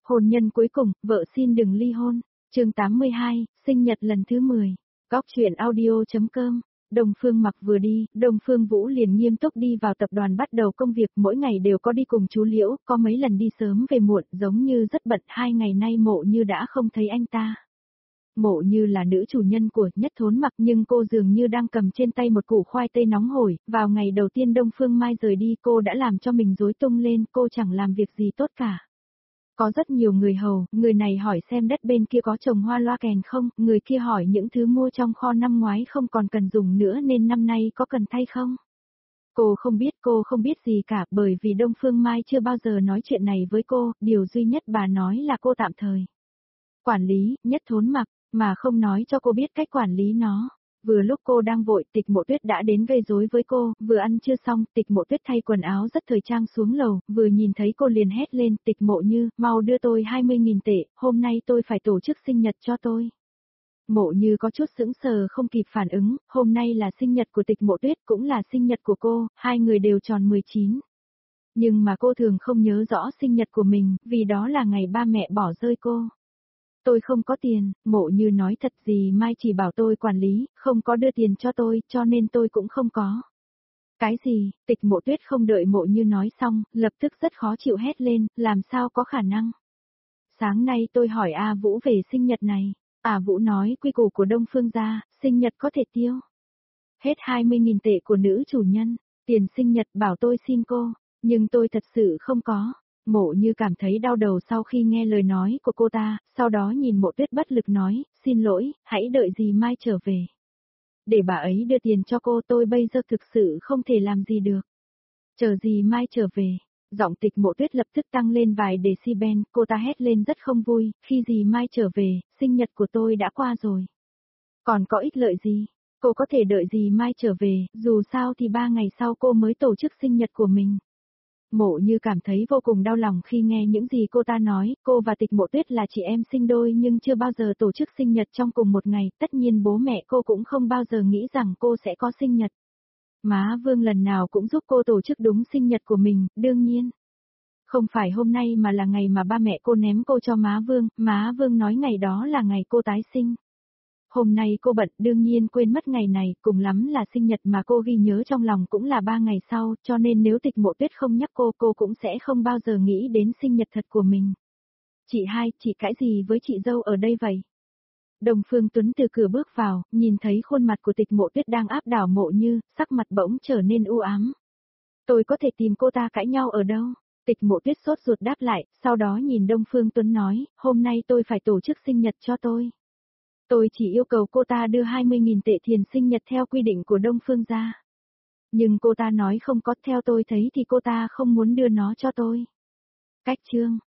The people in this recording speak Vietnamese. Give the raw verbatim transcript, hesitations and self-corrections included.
Hôn nhân cuối cùng, vợ xin đừng ly hôn. Chương tám mươi hai, sinh nhật lần thứ mười. Góc truyện audio.com. Đông Phương Mặc vừa đi, Đông Phương Vũ liền nghiêm túc đi vào tập đoàn bắt đầu công việc, mỗi ngày đều có đi cùng chú Liễu, có mấy lần đi sớm về muộn, giống như rất bận, hai ngày nay Mộ Như đã không thấy anh ta. Mộ Như là nữ chủ nhân của Nhất Thốn Mặc, nhưng cô dường như đang cầm trên tay một củ khoai tây nóng hổi, vào ngày đầu tiên Đông Phương Mai rời đi cô đã làm cho mình rối tung lên, cô chẳng làm việc gì tốt cả. Có rất nhiều người hầu, người này hỏi xem đất bên kia có trồng hoa loa kèn không, người kia hỏi những thứ mua trong kho năm ngoái không còn cần dùng nữa nên năm nay có cần thay không. Cô không biết, cô không biết gì cả, bởi vì Đông Phương Mai chưa bao giờ nói chuyện này với cô, điều duy nhất bà nói là cô tạm thời quản lý, Nhất Thốn Mặc, mà không nói cho cô biết cách quản lý nó. Vừa lúc cô đang vội, Tịch Mộ Tuyết đã đến gây rối với cô, vừa ăn chưa xong, Tịch Mộ Tuyết thay quần áo rất thời trang xuống lầu, vừa nhìn thấy cô liền hét lên, Tịch Mộ Như, mau đưa tôi hai mươi nghìn tệ, hôm nay tôi phải tổ chức sinh nhật cho tôi. Mộ Như có chút sững sờ không kịp phản ứng, hôm nay là sinh nhật của Tịch Mộ Tuyết cũng là sinh nhật của cô, hai người đều tròn mười chín. Nhưng mà cô thường không nhớ rõ sinh nhật của mình, vì đó là ngày ba mẹ bỏ rơi cô. Tôi không có tiền, Mộ Như nói thật gì Mai chỉ bảo tôi quản lý, không có đưa tiền cho tôi, cho nên tôi cũng không có. Cái gì, Tịch Mộ Tuyết không đợi Mộ Như nói xong, lập tức rất khó chịu hét lên, làm sao có khả năng. Sáng nay tôi hỏi A Vũ về sinh nhật này, A Vũ nói quy củ của Đông Phương gia, sinh nhật có thể tiêu. Hết hai mươi nghìn tệ của nữ chủ nhân, tiền sinh nhật bảo tôi xin cô, nhưng tôi thật sự không có. Mộ Như cảm thấy đau đầu sau khi nghe lời nói của cô ta, sau đó nhìn Mộ Tuyết bất lực nói, xin lỗi, hãy đợi dì Mai trở về. Để bà ấy đưa tiền cho cô, tôi bây giờ thực sự không thể làm gì được. Chờ dì Mai trở về, giọng Tịch Mộ Tuyết lập tức tăng lên vài decibel, cô ta hét lên rất không vui, khi dì Mai trở về, sinh nhật của tôi đã qua rồi. Còn có ích lợi gì? Cô có thể đợi dì Mai trở về, dù sao thì ba ngày sau cô mới tổ chức sinh nhật của mình. Mộ Như cảm thấy vô cùng đau lòng khi nghe những gì cô ta nói, cô và Tịch Mộ Tuyết là chị em sinh đôi nhưng chưa bao giờ tổ chức sinh nhật trong cùng một ngày, tất nhiên bố mẹ cô cũng không bao giờ nghĩ rằng cô sẽ có sinh nhật. Má Vương lần nào cũng giúp cô tổ chức đúng sinh nhật của mình, đương nhiên. Không phải hôm nay mà là ngày mà ba mẹ cô ném cô cho má Vương, má Vương nói ngày đó là ngày cô tái sinh. Hôm nay cô bận đương nhiên quên mất ngày này, cùng lắm là sinh nhật mà cô ghi nhớ trong lòng cũng là ba ngày sau, cho nên nếu Tịch Mộ Tuyết không nhắc cô, cô cũng sẽ không bao giờ nghĩ đến sinh nhật thật của mình. Chị hai, chị cãi gì với chị dâu ở đây vậy? Đông Phương Tuấn từ cửa bước vào, nhìn thấy khuôn mặt của Tịch Mộ Tuyết đang áp đảo Mộ Như, sắc mặt bỗng trở nên u ám. Tôi có thể tìm cô ta cãi nhau ở đâu? Tịch Mộ Tuyết sốt ruột đáp lại, sau đó nhìn Đông Phương Tuấn nói, hôm nay tôi phải tổ chức sinh nhật cho tôi. Tôi chỉ yêu cầu cô ta đưa hai mươi nghìn tệ tiền sinh nhật theo quy định của Đông Phương gia. Nhưng cô ta nói không có, theo tôi thấy thì cô ta không muốn đưa nó cho tôi. Cách chương.